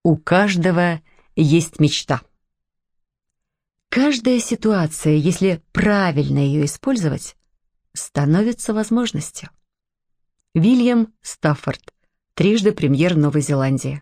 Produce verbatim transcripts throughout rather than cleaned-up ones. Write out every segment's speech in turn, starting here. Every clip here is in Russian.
У каждого есть мечта. Каждая ситуация, если правильно ее использовать, становится возможностью. Вильям Стаффорд, трижды премьер Новой Зеландии.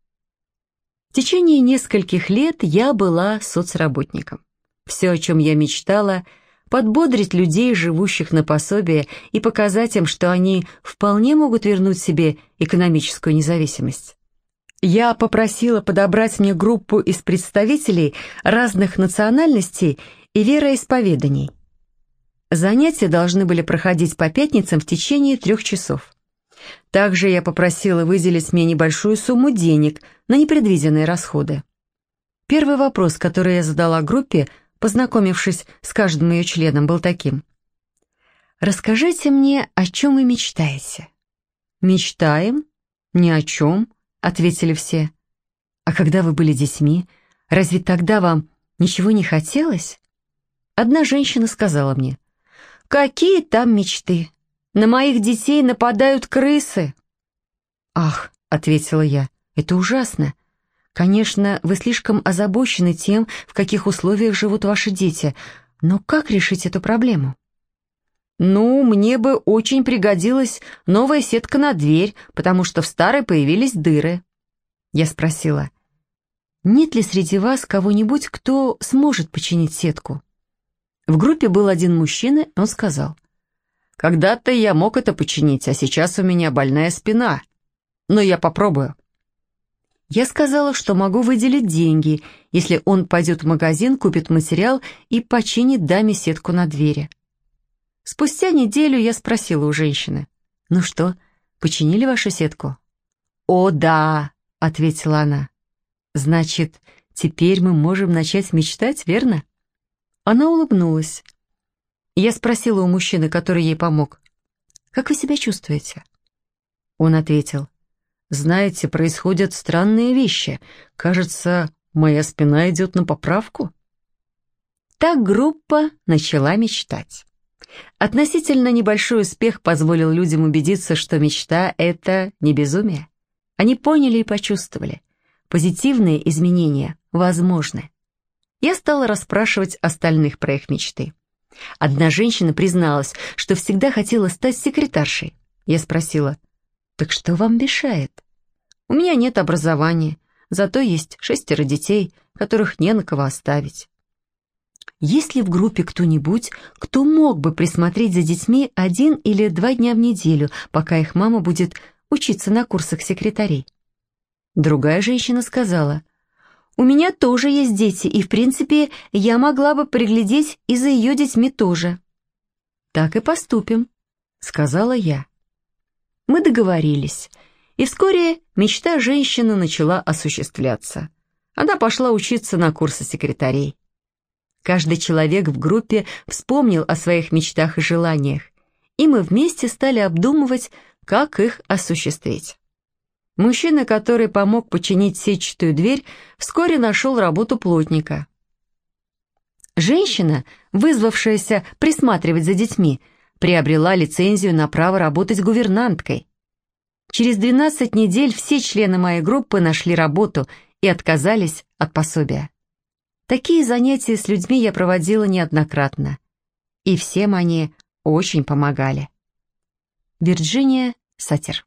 В течение нескольких лет я была соцработником. Все, о чем я мечтала, подбодрить людей, живущих на пособие, и показать им, что они вполне могут вернуть себе экономическую независимость. Я попросила подобрать мне группу из представителей разных национальностей и вероисповеданий. Занятия должны были проходить по пятницам в течение трех часов. Также я попросила выделить мне небольшую сумму денег на непредвиденные расходы. Первый вопрос, который я задала группе, познакомившись с каждым ее членом, был таким. «Расскажите мне, о чем вы мечтаете?» «Мечтаем? Ни о чем», — ответили все. «А когда вы были детьми, разве тогда вам ничего не хотелось?» Одна женщина сказала мне, «Какие там мечты? На моих детей нападают крысы». «Ах», — ответила я, — «это ужасно. Конечно, вы слишком озабочены тем, в каких условиях живут ваши дети, но как решить эту проблему?» «Ну, мне бы очень пригодилась новая сетка на дверь, потому что в старой появились дыры». Я спросила, «Нет ли среди вас кого-нибудь, кто сможет починить сетку?» В группе был один мужчина, и он сказал, «Когда-то я мог это починить, а сейчас у меня больная спина, но я попробую». Я сказала, что могу выделить деньги, если он пойдет в магазин, купит материал и починит даме сетку на двери. Спустя неделю я спросила у женщины, «Ну что, починили вашу сетку?» «О, да», — ответила она. «Значит, теперь мы можем начать мечтать, верно?» Она улыбнулась. Я спросила у мужчины, который ей помог, «Как вы себя чувствуете?» Он ответил, «Знаете, происходят странные вещи. Кажется, моя спина идет на поправку». Так группа начала мечтать. Относительно небольшой успех позволил людям убедиться, что мечта — это не безумие. Они поняли и почувствовали. Позитивные изменения возможны. Я стала расспрашивать остальных про их мечты. Одна женщина призналась, что всегда хотела стать секретаршей. Я спросила, «Так что вам мешает?» «У меня нет образования, зато есть шестеро детей, которых не на кого оставить». Есть ли в группе кто-нибудь, кто мог бы присмотреть за детьми один или два дня в неделю, пока их мама будет учиться на курсах секретарей? Другая женщина сказала, «У меня тоже есть дети, и, в принципе, я могла бы приглядеть и за ее детьми тоже». «Так и поступим», — сказала я. Мы договорились, и вскоре мечта женщины начала осуществляться. Она пошла учиться на курсы секретарей. Каждый человек в группе вспомнил о своих мечтах и желаниях, и мы вместе стали обдумывать, как их осуществить. Мужчина, который помог починить сетчатую дверь, вскоре нашел работу плотника. Женщина, вызвавшаяся присматривать за детьми, приобрела лицензию на право работать гувернанткой. Через двенадцать недель все члены моей группы нашли работу и отказались от пособия. Такие занятия с людьми я проводила неоднократно, и всем они очень помогали. Вирджиния Сатир.